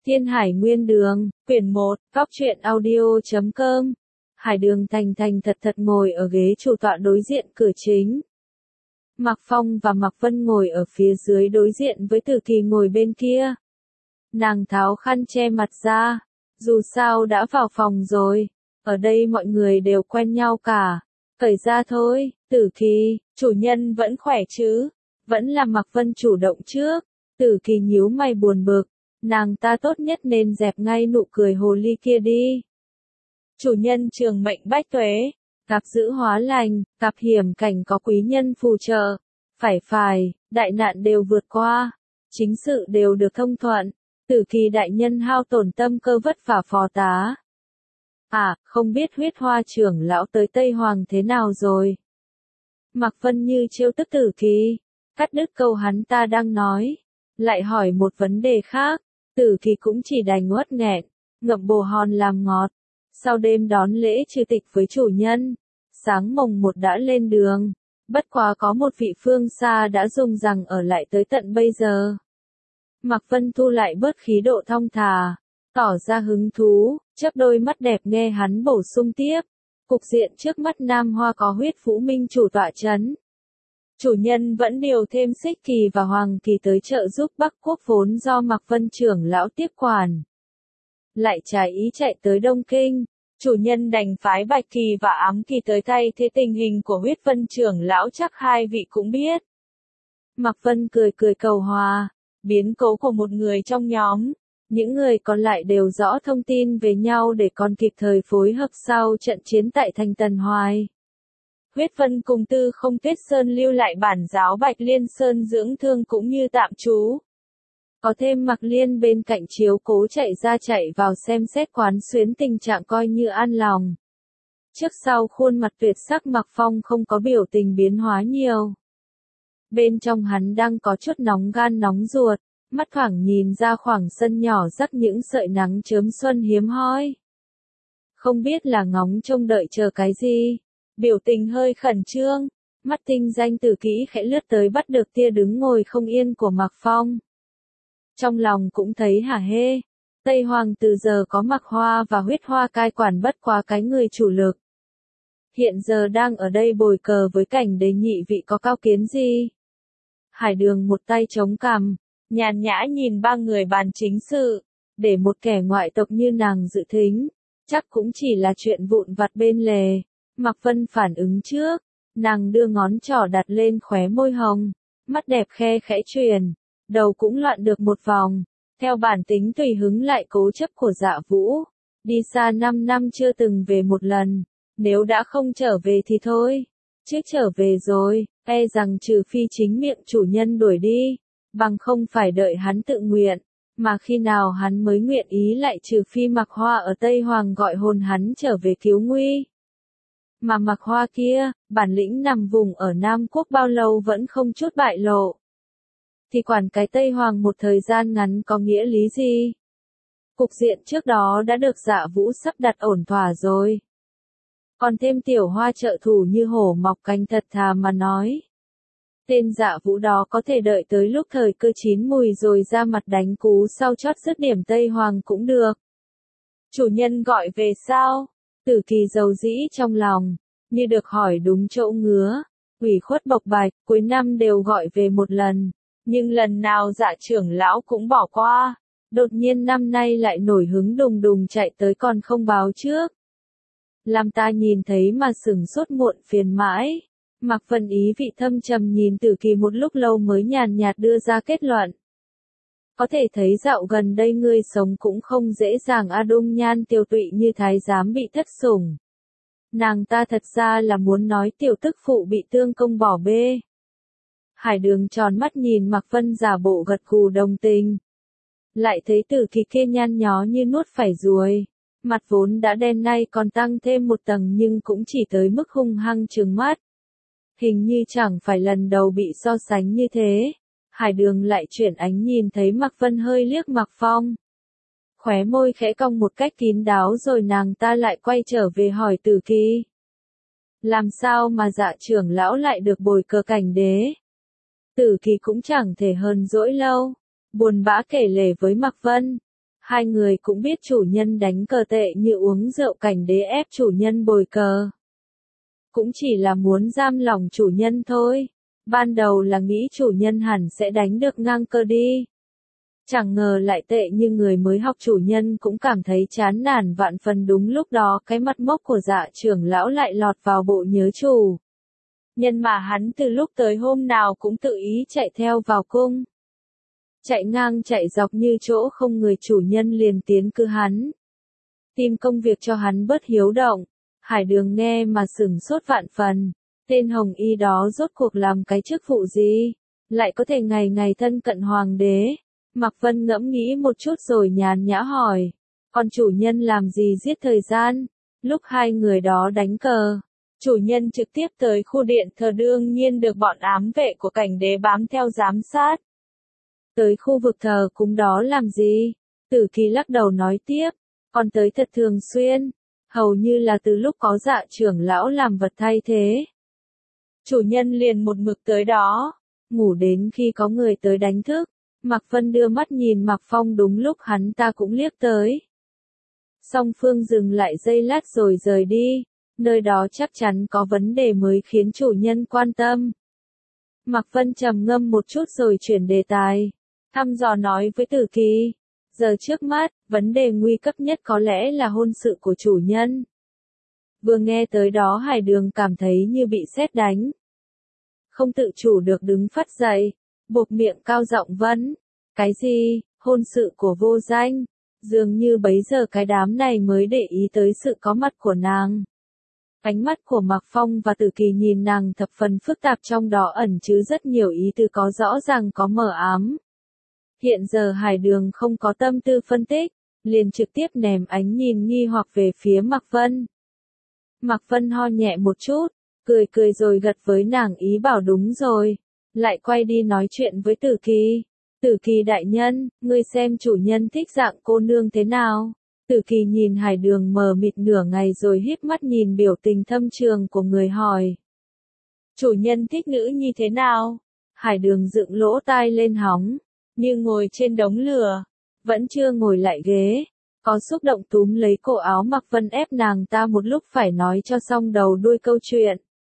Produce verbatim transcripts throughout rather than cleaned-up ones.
Thiên Hải Nguyên Đường, quyển một, góc truyện audio chấm com. Hải Đường thành thành thật thật ngồi ở ghế chủ tọa đối diện cửa chính. Mạc Phong và Mạc Vân ngồi ở phía dưới đối diện với Tử Kỳ ngồi bên kia. Nàng tháo khăn che mặt ra, dù sao đã vào phòng rồi, ở đây mọi người đều quen nhau cả. Cởi ra thôi, Tử Kỳ, chủ nhân vẫn khỏe chứ? Vẫn là Mạc Vân chủ động trước. Tử Kỳ nhíu mày buồn bực. Nàng ta tốt nhất nên dẹp ngay nụ cười hồ ly kia đi. Chủ nhân trường mệnh bách tuế, gặp dữ hóa lành, gặp hiểm cảnh có quý nhân phù trợ. Phải phải, đại nạn đều vượt qua, chính sự đều được thông thuận. Tử Kỳ đại nhân hao tổn tâm cơ vất vả phó tá. À, không biết huyết hoa trưởng lão tới Tây Hoàng thế nào rồi? Mạc Vân như trêu tức Tử Kỳ, cắt đứt câu hắn ta đang nói, lại hỏi một vấn đề khác. Tử Kỳ cũng chỉ đành uất nghẹn, ngậm bồ hòn làm ngọt. Sau đêm đón lễ trừ tịch với chủ nhân, sáng mồng một đã lên đường. Bất quá có một vị phương xa đã dùng rằng ở lại tới tận bây giờ. Mạc Vân thu lại bớt khí độ thong thả, tỏ ra hứng thú, chớp đôi mắt đẹp nghe hắn bổ sung tiếp. Cục diện trước mắt Nam Hoa có huyết Vũ Minh chủ tọa chấn. Chủ nhân vẫn điều thêm Xích Kỳ và Hoàng Kỳ tới trợ giúp Bắc Quốc vốn do Mạc Vân trưởng lão tiếp quản. Lại trái ý chạy tới Đông Kinh, chủ nhân đành phái Bạch Kỳ và Ám Kỳ tới thay thế tình hình của huyết Vân trưởng lão chắc hai vị cũng biết. Mạc Vân cười cười cầu hòa, biến cố của một người trong nhóm, những người còn lại đều rõ thông tin về nhau để còn kịp thời phối hợp sau trận chiến tại thành Tần Hoài. Huyết Vân cùng Tư Không Tuyết Sơn lưu lại bản giáo Bạch Liên Sơn dưỡng thương cũng như tạm trú. Có thêm Mạc Liên bên cạnh chiếu cố chạy ra chạy vào xem xét quán xuyến tình trạng coi như an lòng. Trước sau khuôn mặt tuyệt sắc Mạc Phong không có biểu tình biến hóa nhiều. Bên trong hắn đang có chút nóng gan nóng ruột, mắt thoảng nhìn ra khoảng sân nhỏ rắc những sợi nắng chớm xuân hiếm hoi. Không biết là ngóng trông đợi chờ cái gì. Biểu tình hơi khẩn trương, mắt tinh danh Tử Kỹ khẽ lướt tới bắt được tia đứng ngồi không yên của Mạc Phong. Trong lòng cũng thấy hả hê, Tây Hoàng từ giờ có Mạc Hoa và huyết hoa cai quản bất quá cái người chủ lực. Hiện giờ đang ở đây bồi cờ với cảnh đế nhị vị có cao kiến gì? Hải Đường một tay chống cằm, nhàn nhã nhìn ba người bàn chính sự, để một kẻ ngoại tộc như nàng dự thính, chắc cũng chỉ là chuyện vụn vặt bên lề. Mạc Vân phản ứng trước, nàng đưa ngón trỏ đặt lên khóe môi hồng, mắt đẹp khe khẽ truyền, đầu cũng loạn được một vòng, theo bản tính tùy hứng lại cố chấp của Dạ Vũ, đi xa năm năm chưa từng về một lần, nếu đã không trở về thì thôi, chứ trở về rồi, e rằng trừ phi chính miệng chủ nhân đuổi đi, bằng không phải đợi hắn tự nguyện, mà khi nào hắn mới nguyện ý lại trừ phi Mạc Hoa ở Tây Hoàng gọi hồn hắn trở về cứu nguy. Mà Mạc Hoa kia, bản lĩnh nằm vùng ở Nam Quốc bao lâu vẫn không chút bại lộ. Thì quản cái Tây Hoàng một thời gian ngắn có nghĩa lý gì? Cục diện trước đó đã được Dạ Vũ sắp đặt ổn thỏa rồi. Còn thêm tiểu hoa trợ thủ như hổ mọc cánh thật thà mà nói. Tên Dạ Vũ đó có thể đợi tới lúc thời cơ chín mùi rồi ra mặt đánh cú sau chót dứt điểm Tây Hoàng cũng được. Chủ nhân gọi về sao? Tử Kỳ dầu dĩ trong lòng, như được hỏi đúng chỗ ngứa, ủy khuất bộc bạch, cuối năm đều gọi về một lần, nhưng lần nào Dạ trưởng lão cũng bỏ qua, đột nhiên năm nay lại nổi hứng đùng đùng chạy tới còn không báo trước. Làm ta nhìn thấy mà sửng sốt muộn phiền mãi. Mạc Vân ý vị thâm trầm nhìn Tử Kỳ một lúc lâu mới nhàn nhạt đưa ra kết luận. Có thể thấy dạo gần đây ngươi sống cũng không dễ dàng a dung nhan tiêu tụy như thái giám bị thất sủng. Nàng ta thật ra là muốn nói tiểu tức phụ bị tương công bỏ bê. Hải Đường tròn mắt nhìn Mạc Vân giả bộ gật gù đồng tình. Lại thấy Tử Kỳ kia nhăn nhó như nuốt phải ruồi. Mặt vốn đã đen nay còn tăng thêm một tầng nhưng cũng chỉ tới mức hung hăng trừng mắt. Hình như chẳng phải lần đầu bị so sánh như thế. Hải Đường lại chuyển ánh nhìn thấy Mạc Vân hơi liếc Mạc Phong. Khóe môi khẽ cong một cách kín đáo rồi nàng ta lại quay trở về hỏi Tử Kỳ. Làm sao mà Dạ trưởng lão lại được bồi cờ cảnh đế? Tử Kỳ cũng chẳng thể hờn dỗi lâu, buồn bã kể lể với Mạc Vân. Hai người cũng biết chủ nhân đánh cờ tệ như uống rượu, cảnh đế ép chủ nhân bồi cờ. Cũng chỉ là muốn giam lòng chủ nhân thôi. Ban đầu là nghĩ chủ nhân hẳn sẽ đánh được ngang cơ đi. Chẳng ngờ lại tệ như người mới học, chủ nhân cũng cảm thấy chán nản vạn phần. Đúng lúc đó cái mặt mốc của Dạ trưởng lão lại lọt vào bộ nhớ chủ nhân mà hắn từ lúc tới hôm nào cũng tự ý chạy theo vào cung. Chạy ngang chạy dọc như chỗ không người, chủ nhân liền tiến cử hắn. Tìm công việc cho hắn bớt hiếu động. Hải Đường nghe mà sửng sốt vạn phần. Tên Hồng Y đó rốt cuộc làm cái chức vụ gì? Lại có thể ngày ngày thân cận hoàng đế? Mạc Vân ngẫm nghĩ một chút rồi nhàn nhã hỏi. Còn chủ nhân làm gì giết thời gian? Lúc hai người đó đánh cờ, chủ nhân trực tiếp tới khu điện thờ, đương nhiên được bọn ám vệ của cảnh đế bám theo giám sát. Tới khu vực thờ cúng đó làm gì? Tử Kỳ lắc đầu nói tiếp. Còn tới thật thường xuyên. Hầu như là từ lúc có Dạ trưởng lão làm vật thay thế. Chủ nhân liền một mực tới đó. Ngủ đến khi có người tới đánh thức. Mạc Vân đưa mắt nhìn Mạc Phong, đúng lúc hắn ta cũng liếc tới. Song phương dừng lại giây lát rồi rời đi. Nơi đó chắc chắn có vấn đề mới khiến chủ nhân quan tâm. Mạc Vân trầm ngâm một chút rồi chuyển đề tài. Thăm dò nói với Tử Kỳ. Giờ trước mắt, vấn đề nguy cấp nhất có lẽ là hôn sự của chủ nhân. Vừa nghe tới đó Hải Đường cảm thấy như bị sét đánh. Không tự chủ được đứng phắt dậy, buộc miệng cao giọng vấn. Cái gì, hôn sự của vô danh? Dường như bấy giờ cái đám này mới để ý tới sự có mặt của nàng. Ánh mắt của Mạc Phong và Tử Kỳ nhìn nàng thập phần phức tạp, trong đó ẩn chứa rất nhiều ý tứ, có rõ ràng có mờ ám. Hiện giờ Hải Đường không có tâm tư phân tích, liền trực tiếp ném ánh nhìn nghi hoặc về phía Mạc Vân. Mạc Vân ho nhẹ một chút, cười cười rồi gật với nàng ý bảo đúng rồi, lại quay đi nói chuyện với Tử Kỳ. Tử Kỳ đại nhân, ngươi xem chủ nhân thích dạng cô nương thế nào? Tử Kỳ nhìn Hải Đường mờ mịt nửa ngày rồi híp mắt nhìn biểu tình thâm trường của người hỏi. Chủ nhân thích nữ nhi thế nào? Hải Đường dựng lỗ tai lên hóng, như ngồi trên đống lửa, vẫn chưa ngồi lại ghế, có xúc động túm lấy cổ áo Mạc Vân ép nàng ta một lúc phải nói cho xong đầu đuôi câu chuyện.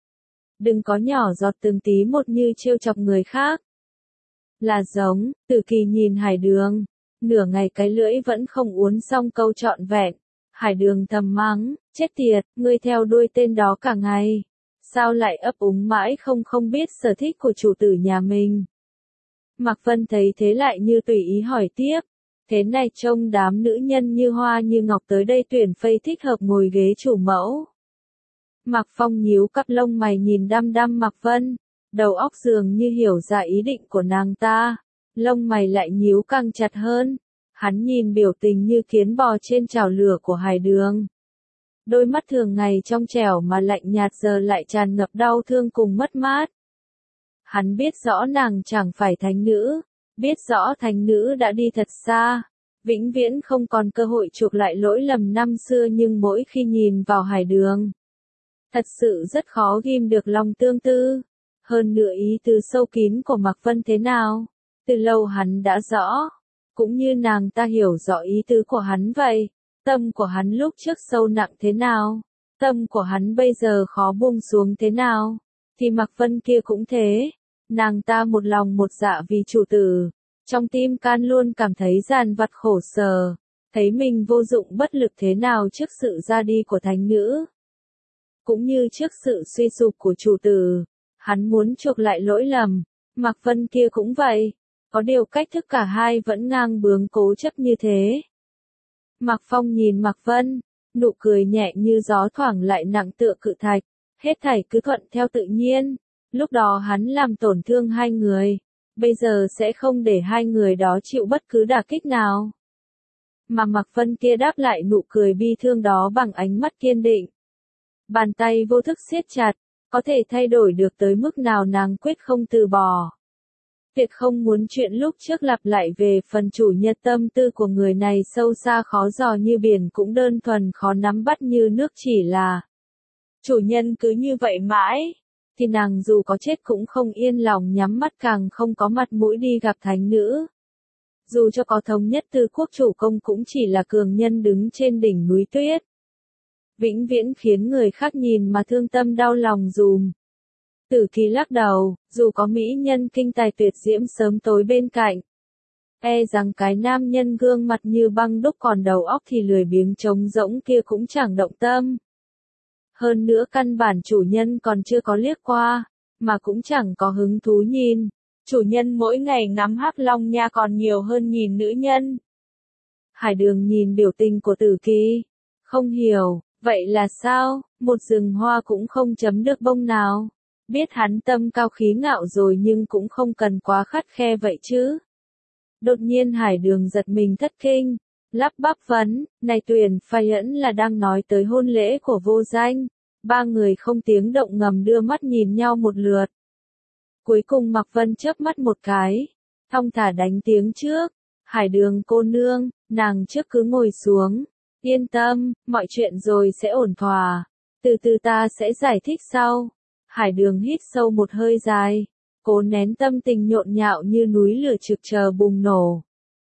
Đừng có nhỏ giọt từng tí một như trêu chọc người khác. Là giống, Tử Kỳ nhìn Hải Đường, nửa ngày cái lưỡi vẫn không uốn xong câu trọn vẹn. Hải Đường thầm mắng, chết tiệt, ngươi theo đuôi tên đó cả ngày. Sao lại ấp úng mãi không không biết sở thích của chủ tử nhà mình. Mạc Vân thấy thế lại như tùy ý hỏi tiếp. Thế này trông đám nữ nhân như hoa như ngọc tới đây tuyển phây thích hợp ngồi ghế chủ mẫu. Mạc Phong nhíu cặp lông mày nhìn đăm đăm Mạc Vân, đầu óc dường như hiểu ra ý định của nàng ta, lông mày lại nhíu càng chặt hơn. Hắn nhìn biểu tình như kiến bò trên chảo lửa của Hải Đường. Đôi mắt thường ngày trong trẻo mà lạnh nhạt giờ lại tràn ngập đau thương cùng mất mát. Hắn biết rõ nàng chẳng phải thánh nữ, biết rõ thánh nữ đã đi thật xa, vĩnh viễn không còn cơ hội chuộc lại lỗi lầm năm xưa, nhưng mỗi khi nhìn vào Hải Đường, thật sự rất khó ghim được lòng tương tư. Hơn nữa ý tứ sâu kín của Mạc Vân thế nào, từ lâu hắn đã rõ, cũng như nàng ta hiểu rõ ý tứ của hắn vậy. Tâm của hắn lúc trước sâu nặng thế nào, tâm của hắn bây giờ khó buông xuống thế nào, thì Mạc Vân kia cũng thế. Nàng ta một lòng một dạ vì chủ tử, trong tim can luôn cảm thấy dằn vặt khổ sở, thấy mình vô dụng bất lực thế nào trước sự ra đi của thánh nữ, cũng như trước sự suy sụp của chủ tử. Hắn muốn chuộc lại lỗi lầm, Mạc Vân kia cũng vậy, có điều cách thức cả hai vẫn ngang bướng cố chấp như thế. Mạc Phong nhìn Mạc Vân, nụ cười nhẹ như gió thoảng lại nặng tựa cự thạch, hết thảy cứ thuận theo tự nhiên. Lúc đó hắn làm tổn thương hai người, bây giờ sẽ không để hai người đó chịu bất cứ đả kích nào. Mà Mạc Vân kia đáp lại nụ cười bi thương đó bằng ánh mắt kiên định. Bàn tay vô thức siết chặt, có thể thay đổi được tới mức nào nàng quyết không từ bỏ. Việc không muốn chuyện lúc trước lặp lại về phần chủ nhân, tâm tư của người này sâu xa khó dò như biển, cũng đơn thuần khó nắm bắt như nước, chỉ là chủ nhân cứ như vậy mãi, thì nàng dù có chết cũng không yên lòng nhắm mắt, càng không có mặt mũi đi gặp thánh nữ. dù cho có thống nhất Tư quốc chủ công cũng chỉ là cường nhân đứng trên đỉnh núi tuyết. Vĩnh viễn khiến người khác nhìn mà thương tâm đau lòng dùm. Tử Kỳ lắc đầu, dù có mỹ nhân kinh tài tuyệt diễm sớm tối bên cạnh. E rằng cái nam nhân gương mặt như băng đúc còn đầu óc thì lười biếng trống rỗng kia cũng chẳng động tâm. Hơn nữa căn bản chủ nhân còn chưa có liếc qua, mà cũng chẳng có hứng thú nhìn. Chủ nhân mỗi ngày ngắm hắc long nha còn nhiều hơn nhìn nữ nhân. Hải Đường nhìn biểu tình của Tử Kỳ, không hiểu, vậy là sao, một rừng hoa cũng không chấm được bông nào. Biết hắn tâm cao khí ngạo rồi nhưng cũng không cần quá khắt khe vậy chứ. Đột nhiên Hải Đường giật mình thất kinh, lắp bắp vấn, này Tuyền Phai Ẩn là đang nói tới hôn lễ của vô danh. Ba người không tiếng động ngầm đưa mắt nhìn nhau một lượt. Cuối cùng Mạc Vân chớp mắt một cái, thong thả đánh tiếng trước, Hải Đường cô nương, nàng trước cứ ngồi xuống, yên tâm, mọi chuyện rồi sẽ ổn thỏa, từ từ ta sẽ giải thích sau. Hải Đường hít sâu một hơi dài, cố nén tâm tình nhộn nhạo như núi lửa trực chờ bùng nổ.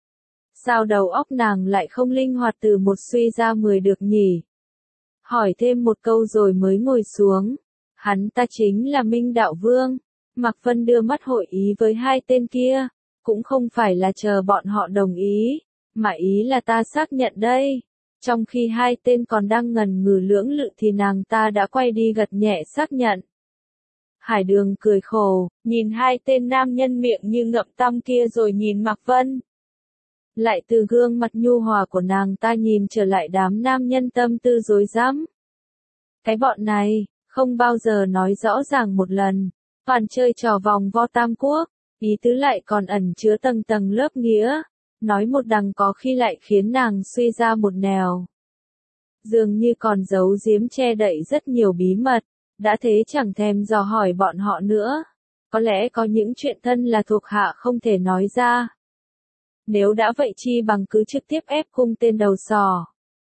Sao đầu óc nàng lại không linh hoạt từ một suy ra mười được nhỉ? Hỏi thêm một câu rồi mới ngồi xuống. Hắn ta chính là Minh Đạo Vương. Mạc Vân đưa mắt hội ý với hai tên kia. Cũng không phải là chờ bọn họ đồng ý, mà ý là ta xác nhận đây. Trong khi hai tên còn đang ngần ngừ lưỡng lự thì nàng ta đã quay đi gật nhẹ xác nhận. Hải Đường cười khổ, nhìn hai tên nam nhân miệng như ngậm tăm kia rồi nhìn Mạc Vân. Lại từ gương mặt nhu hòa của nàng ta nhìn trở lại đám nam nhân tâm tư rối rắm. Cái bọn này, không bao giờ nói rõ ràng một lần, toàn chơi trò vòng vo tam quốc, ý tứ lại còn ẩn chứa tầng tầng lớp nghĩa, nói một đằng có khi lại khiến nàng suy ra một nẻo. Dường như còn giấu giếm che đậy rất nhiều bí mật, đã thế chẳng thèm dò hỏi bọn họ nữa. Có lẽ có những chuyện thân là thuộc hạ không thể nói ra. Nếu đã vậy chi bằng cứ trực tiếp ép cung tên đầu sò.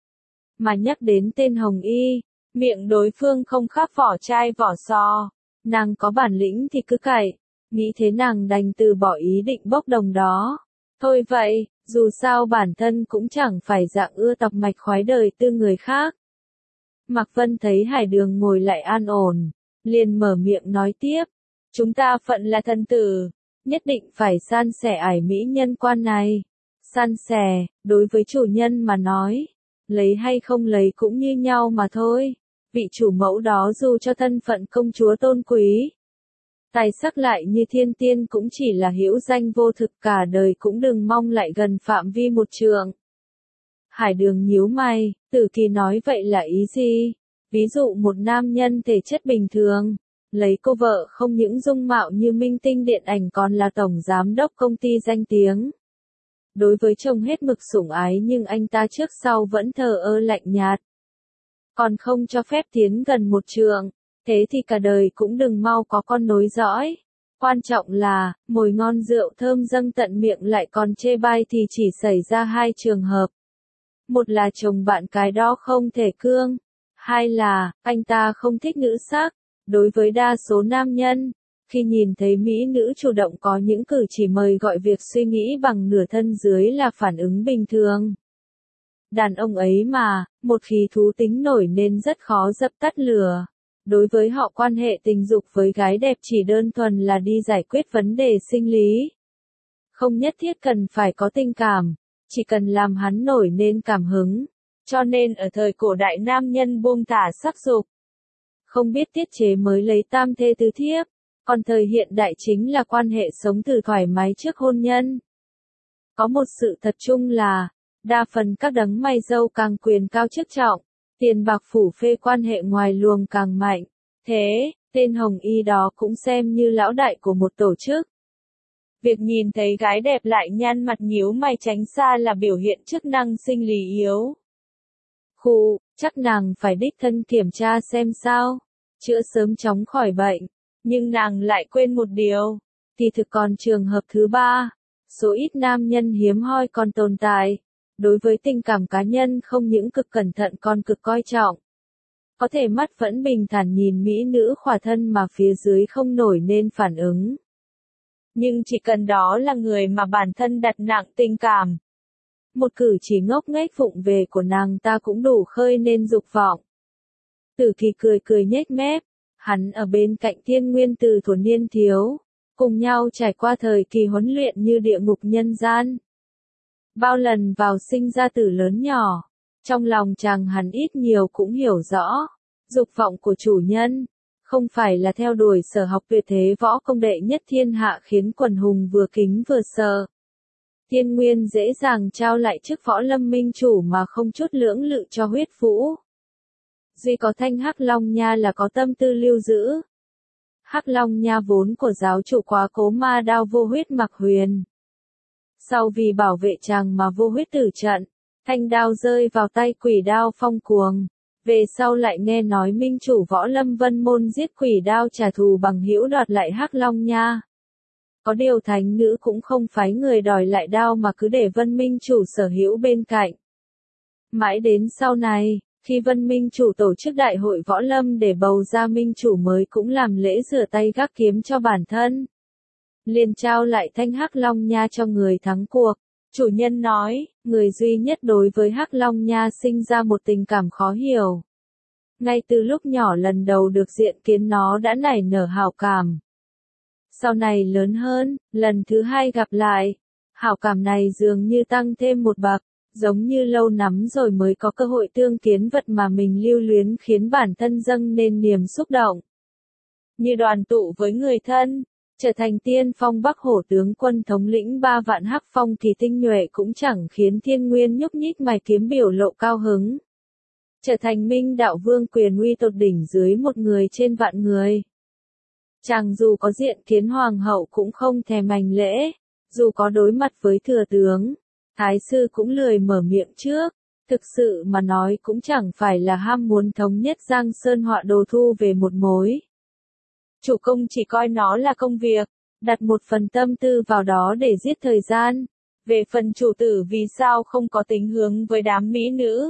Mà nhắc đến tên Hồng Y, miệng đối phương không khác vỏ chai vỏ sò. Nàng có bản lĩnh thì cứ cày, nghĩ thế nàng đành từ bỏ ý định bốc đồng đó. Thôi vậy, dù sao bản thân cũng chẳng phải dạng ưa tập mạch khoái đời tư người khác. Mạc Vân thấy Hải Đường ngồi lại an ổn, liền mở miệng nói tiếp. Chúng ta phận là thân tử, nhất định phải san sẻ ải mỹ nhân quan này. San sẻ, đối với chủ nhân mà nói, lấy hay không lấy cũng như nhau mà thôi. Vị chủ mẫu đó dù cho thân phận công chúa tôn quý, tài sắc lại như thiên tiên cũng chỉ là hữu danh vô thực, cả đời cũng đừng mong lại gần phạm vi một trượng. Hải Đường nhíu mày, Tử Kỳ nói vậy là ý gì? Ví dụ một nam nhân thể chất bình thường, lấy cô vợ không những dung mạo như minh tinh điện ảnh còn là tổng giám đốc công ty danh tiếng. Đối với chồng hết mực sủng ái nhưng anh ta trước sau vẫn thờ ơ lạnh nhạt. Còn không cho phép tiến gần một trượng, thế thì cả đời cũng đừng mau có con nối dõi. Quan trọng là, mồi ngon rượu thơm dâng tận miệng lại còn chê bai thì chỉ xảy ra hai trường hợp. Một là chồng bạn cái đó không thể cương. Hai là, anh ta không thích nữ sắc. Đối với đa số nam nhân, khi nhìn thấy mỹ nữ chủ động có những cử chỉ mời gọi, việc suy nghĩ bằng nửa thân dưới là phản ứng bình thường. Đàn ông ấy mà, một khi thú tính nổi nên rất khó dập tắt lửa. Đối với họ quan hệ tình dục với gái đẹp chỉ đơn thuần là đi giải quyết vấn đề sinh lý. Không nhất thiết cần phải có tình cảm, chỉ cần làm hắn nổi nên cảm hứng. Cho nên ở thời cổ đại nam nhân buông thả sắc dục, không biết tiết chế mới lấy tam thê tứ thiếp, còn thời hiện đại chính là quan hệ sống từ thoải mái trước hôn nhân. Có một sự thật chung là, đa phần các đấng mày râu càng quyền cao chức trọng, tiền bạc phủ phê quan hệ ngoài luồng càng mạnh. Thế, tên Hồng Y đó cũng xem như lão đại của một tổ chức. Việc nhìn thấy gái đẹp lại nhăn mặt nhíu mày tránh xa là biểu hiện chức năng sinh lý yếu. Khụ, chắc nàng phải đích thân kiểm tra xem sao, chữa sớm chóng khỏi bệnh. Nhưng nàng lại quên một điều, thì thực còn trường hợp thứ ba, số ít nam nhân hiếm hoi còn tồn tại. Đối với tình cảm cá nhân không những cực cẩn thận còn cực coi trọng. Có thể mắt vẫn bình thản nhìn mỹ nữ khỏa thân mà phía dưới không nổi nên phản ứng. Nhưng chỉ cần đó là người mà bản thân đặt nặng tình cảm. Một cử chỉ ngốc nghếch vụng về của nàng ta cũng đủ khơi nên dục vọng. Tử Kỳ cười cười nhếch mép, hắn ở bên cạnh Thiên Nguyên từ thuở niên thiếu, cùng nhau trải qua thời kỳ huấn luyện như địa ngục nhân gian. Bao lần vào sinh ra tử lớn nhỏ, trong lòng chàng hắn ít nhiều cũng hiểu rõ, dục vọng của chủ nhân, không phải là theo đuổi sở học tuyệt thế võ công đệ nhất thiên hạ khiến quần hùng vừa kính vừa sợ. Thiên Nguyên dễ dàng trao lại chức võ lâm minh chủ mà không chút lưỡng lự cho huyết vũ. Duy có Thanh Hắc Long Nha là có tâm tư lưu giữ. Hắc Long Nha vốn của giáo chủ quá cố ma đao vô huyết Mạc Huyền. Sau vì bảo vệ chàng mà vô huyết tử trận, thanh đao rơi vào tay Quỷ Đao Phong Cuồng. Về sau lại nghe nói minh chủ võ lâm Vân Môn giết Quỷ Đao trả thù bằng hữu đoạt lại Hắc Long Nha. Có điều thánh nữ cũng không phái người đòi lại đao mà cứ để Vân Minh chủ sở hữu bên cạnh. Mãi đến sau này, khi Vân Minh chủ tổ chức đại hội võ lâm để bầu ra minh chủ mới cũng làm lễ rửa tay gác kiếm cho bản thân. Liền trao lại thanh Hắc Long Nha cho người thắng cuộc. Chủ nhân nói, người duy nhất đối với Hắc Long Nha sinh ra một tình cảm khó hiểu. Ngay từ lúc nhỏ lần đầu được diện kiến nó đã nảy nở hảo cảm. Sau này lớn hơn, lần thứ hai gặp lại, hảo cảm này dường như tăng thêm một bậc, giống như lâu lắm rồi mới có cơ hội tương kiến vật mà mình lưu luyến khiến bản thân dâng nên niềm xúc động. Như đoàn tụ với người thân, trở thành tiên phong Bắc Hổ tướng quân thống lĩnh ba vạn hắc phong thì tinh nhuệ cũng chẳng khiến Thiên Nguyên nhúc nhích mày kiếm biểu lộ cao hứng. Trở thành minh đạo vương quyền uy tột đỉnh dưới một người trên vạn người. Chàng dù có diện kiến hoàng hậu cũng không thèm hành lễ, dù có đối mặt với thừa tướng, thái sư cũng lười mở miệng trước, thực sự mà nói cũng chẳng phải là ham muốn thống nhất Giang Sơn họa đồ thu về một mối. Chủ công chỉ coi nó là công việc, đặt một phần tâm tư vào đó để giết thời gian. Về phần chủ tử vì sao không có tính hướng với đám mỹ nữ.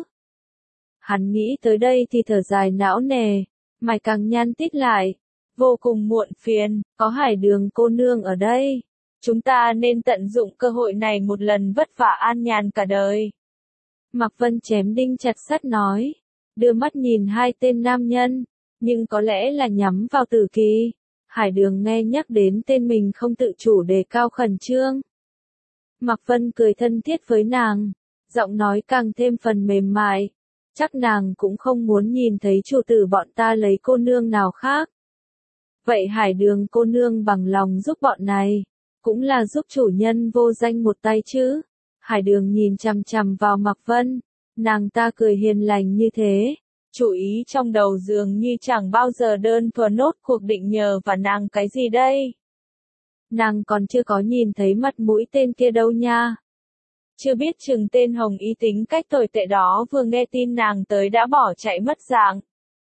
Hắn nghĩ tới đây thì thở dài não nề, mày càng nhăn tít lại. Vô cùng muộn phiền, có Hải Đường cô nương ở đây. Chúng ta nên tận dụng cơ hội này một lần vất vả an nhàn cả đời. Mạc Vân chém đinh chặt sắt nói, đưa mắt nhìn hai tên nam nhân, nhưng có lẽ là nhắm vào Tử Kỳ. Hải Đường nghe nhắc đến tên mình không tự chủ đề cao khẩn trương. Mạc Vân cười thân thiết với nàng, giọng nói càng thêm phần mềm mại. Chắc nàng cũng không muốn nhìn thấy chủ tử bọn ta lấy cô nương nào khác. Vậy Hải Đường cô nương bằng lòng giúp bọn này, cũng là giúp chủ nhân vô danh một tay chứ. Hải Đường nhìn chằm chằm vào Mạc Vân, nàng ta cười hiền lành như thế, chủ ý trong đầu dường như chẳng bao giờ đơn thuần nốt cuộc định nhờ và nàng cái gì đây. Nàng còn chưa có nhìn thấy mặt mũi tên kia đâu nha. Chưa biết chừng tên Hồng Y tính cách tồi tệ đó vừa nghe tin nàng tới đã bỏ chạy mất dạng.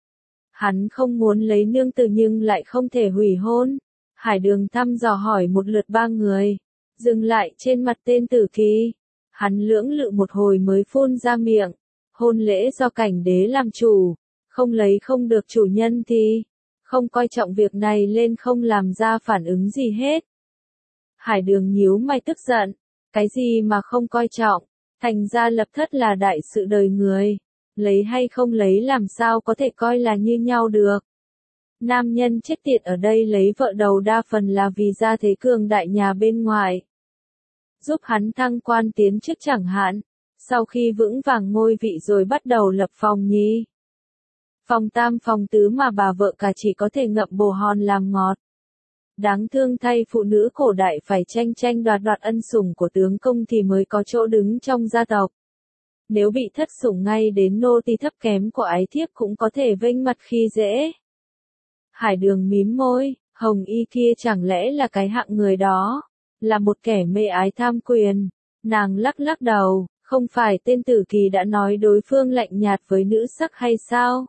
Hắn không muốn lấy nương tử nhưng lại không thể hủy hôn. Hải Đường thăm dò hỏi một lượt ba người, dừng lại trên mặt tên Tử Kỳ. Hắn lưỡng lự một hồi mới phun ra miệng, hôn lễ do cảnh đế làm chủ, không lấy không được chủ nhân thì, không coi trọng việc này lên không làm ra phản ứng gì hết. Hải Đường nhíu mày tức giận, cái gì mà không coi trọng, thành ra lập thất là đại sự đời người. Lấy hay không lấy làm sao có thể coi là như nhau được. Nam nhân chết tiệt ở đây lấy vợ đầu đa phần là vì gia thế cường đại nhà bên ngoài. Giúp hắn thăng quan tiến chức chẳng hạn, sau khi vững vàng ngôi vị rồi bắt đầu lập phòng nhí. Phòng tam phòng tứ mà bà vợ cả chỉ có thể ngậm bồ hòn làm ngọt. Đáng thương thay phụ nữ cổ đại phải tranh tranh đoạt đoạt ân sủng của tướng công thì mới có chỗ đứng trong gia tộc. Nếu bị thất sủng ngay đến nô tỳ thấp kém của ái thiếp cũng có thể vênh mặt khi dễ. Hải Đường mím môi, Hồng Y kia chẳng lẽ là cái hạng người đó, là một kẻ mê ái tham quyền. Nàng lắc lắc đầu, không phải tên Tử Kỳ đã nói đối phương lạnh nhạt với nữ sắc hay sao?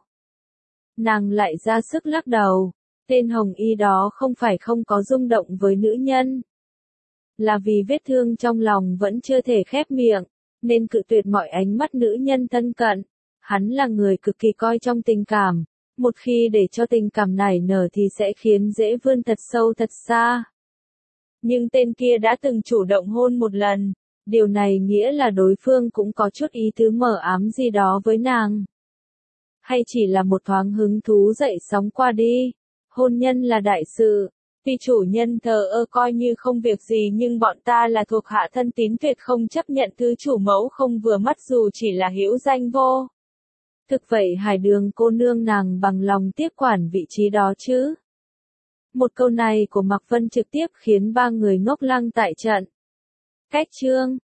Nàng lại ra sức lắc đầu, tên Hồng Y đó không phải không có rung động với nữ nhân. Là vì vết thương trong lòng vẫn chưa thể khép miệng, nên cự tuyệt mọi ánh mắt nữ nhân thân cận. Hắn là người cực kỳ coi trọng tình cảm, một khi để cho tình cảm nảy nở thì sẽ khiến dễ vươn thật sâu thật xa. Nhưng tên kia đã từng chủ động hôn một lần. Điều này nghĩa là đối phương cũng có chút ý tứ mờ ám gì đó với nàng. Hay chỉ là một thoáng hứng thú dậy sóng qua đi. Hôn nhân là đại sự. Tuy chủ nhân thờ ơ coi như không việc gì nhưng bọn ta là thuộc hạ thân tín tuyệt không chấp nhận thứ chủ mẫu không vừa mắt dù chỉ là hữu danh vô. Thực vậy Hải Đường cô nương nàng bằng lòng tiếp quản vị trí đó chứ? Một câu này của Mạc Vân trực tiếp khiến ba người ngốc lăng tại trận. Cách chương